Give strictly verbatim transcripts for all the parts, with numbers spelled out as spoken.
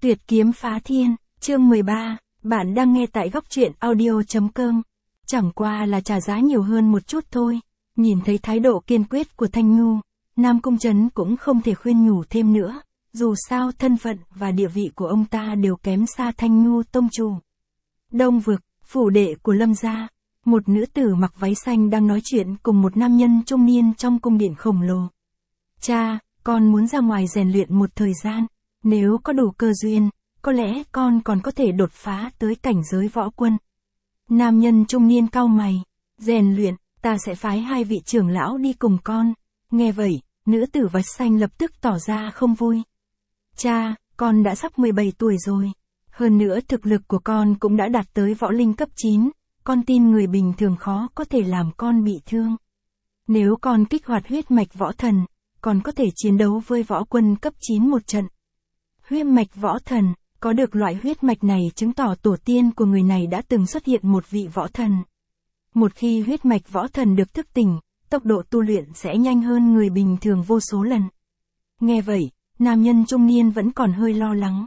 Tuyệt kiếm phá thiên, chương mười ba, bạn đang nghe tại góc truyện audio.com. Chẳng qua là trả giá nhiều hơn một chút thôi. Nhìn thấy thái độ kiên quyết của Thanh Nhu, Nam Cung Trấn cũng không thể khuyên nhủ thêm nữa. Dù sao thân phận và địa vị của ông ta đều kém xa Thanh Nhu tông chủ. Đông vực, phủ đệ của Lâm gia, một nữ tử mặc váy xanh đang nói chuyện cùng một nam nhân trung niên trong cung điện khổng lồ. Cha, con muốn ra ngoài rèn luyện một thời gian, nếu có đủ cơ duyên, có lẽ con còn có thể đột phá tới cảnh giới võ quân. Nam nhân trung niên cau mày, rèn luyện, ta sẽ phái hai vị trưởng lão đi cùng con. Nghe vậy, nữ tử váy xanh lập tức tỏ ra không vui. Cha, con đã sắp mười bảy tuổi rồi. Hơn nữa thực lực của con cũng đã đạt tới võ linh cấp chín, con tin người bình thường khó có thể làm con bị thương. Nếu con kích hoạt huyết mạch võ thần, còn có thể chiến đấu với võ quân cấp chín một trận. Huyết mạch võ thần, có được loại huyết mạch này chứng tỏ tổ tiên của người này đã từng xuất hiện một vị võ thần. Một khi huyết mạch võ thần được thức tỉnh, tốc độ tu luyện sẽ nhanh hơn người bình thường vô số lần. Nghe vậy, nam nhân trung niên vẫn còn hơi lo lắng.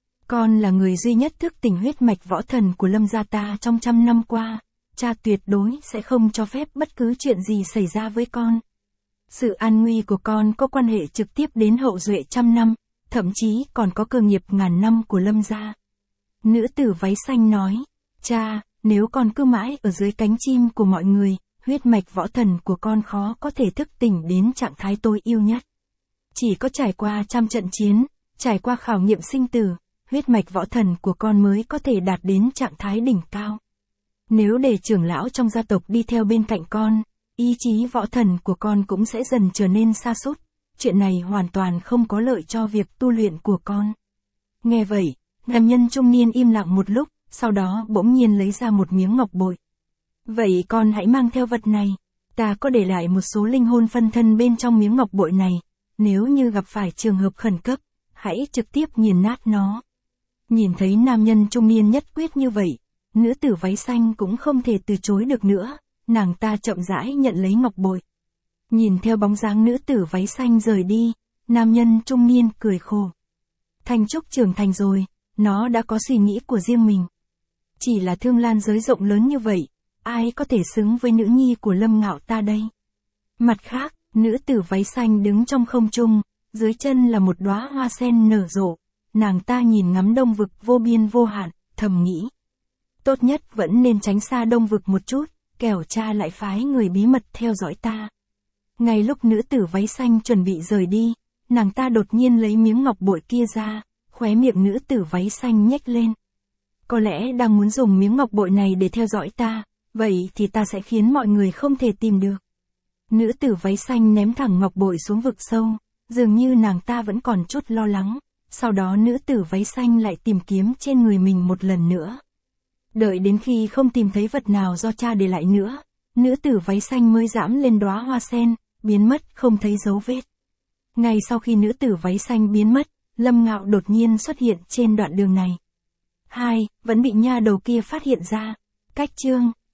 Con là người duy nhất thức tỉnh huyết mạch võ thần của Lâm gia ta trong trăm năm qua, cha tuyệt đối sẽ không cho phép bất cứ chuyện gì xảy ra với con. Sự an nguy của con có quan hệ trực tiếp đến hậu duệ trăm năm, thậm chí còn có cơ nghiệp ngàn năm của Lâm gia. Nữ tử váy xanh nói, cha, nếu con cứ mãi ở dưới cánh chim của mọi người, huyết mạch võ thần của con khó có thể thức tỉnh đến trạng thái tôi yêu nhất. Chỉ có trải qua trăm trận chiến, trải qua khảo nghiệm sinh tử, huyết mạch võ thần của con mới có thể đạt đến trạng thái đỉnh cao. Nếu để trưởng lão trong gia tộc đi theo bên cạnh con, ý chí võ thần của con cũng sẽ dần trở nên sa sút. Chuyện này hoàn toàn không có lợi cho việc tu luyện của con. Nghe vậy, nam nhân trung niên im lặng một lúc, sau đó bỗng nhiên lấy ra một miếng ngọc bội. Vậy con hãy mang theo vật này, ta có để lại một số linh hồn phân thân bên trong miếng ngọc bội này, nếu như gặp phải trường hợp khẩn cấp, hãy trực tiếp nghiền nát nó. Nhìn thấy nam nhân trung niên nhất quyết như vậy, nữ tử váy xanh cũng không thể từ chối được nữa, nàng ta chậm rãi nhận lấy ngọc bội. Nhìn theo bóng dáng nữ tử váy xanh rời đi, nam nhân trung niên cười khổ. Thanh Trúc trưởng thành rồi, nó đã có suy nghĩ của riêng mình. Chỉ là Thương Lan giới rộng lớn như vậy, ai có thể xứng với nữ nhi của Lâm Ngạo ta đây? Mặt khác, nữ tử váy xanh đứng trong không trung, dưới chân là một đóa hoa sen nở rộ, nàng ta nhìn ngắm đông vực vô biên vô hạn, thầm nghĩ. Tốt nhất vẫn nên tránh xa đông vực một chút, kẻo cha lại phái người bí mật theo dõi ta. Ngay lúc nữ tử váy xanh chuẩn bị rời đi, nàng ta đột nhiên lấy miếng ngọc bội kia ra, khóe miệng nữ tử váy xanh nhếch lên. Có lẽ đang muốn dùng miếng ngọc bội này để theo dõi ta, vậy thì ta sẽ khiến mọi người không thể tìm được. Nữ tử váy xanh ném thẳng ngọc bội xuống vực sâu, dường như nàng ta vẫn còn chút lo lắng, sau đó nữ tử váy xanh lại tìm kiếm trên người mình một lần nữa. Đợi đến khi không tìm thấy vật nào do cha để lại nữa, nữ tử váy xanh mới dẫm lên đóa hoa sen, biến mất không thấy dấu vết. Ngay sau khi nữ tử váy xanh biến mất, Lâm Ngạo đột nhiên xuất hiện trên đoạn đường này. Hai, vẫn bị nha đầu kia phát hiện ra. Cách chương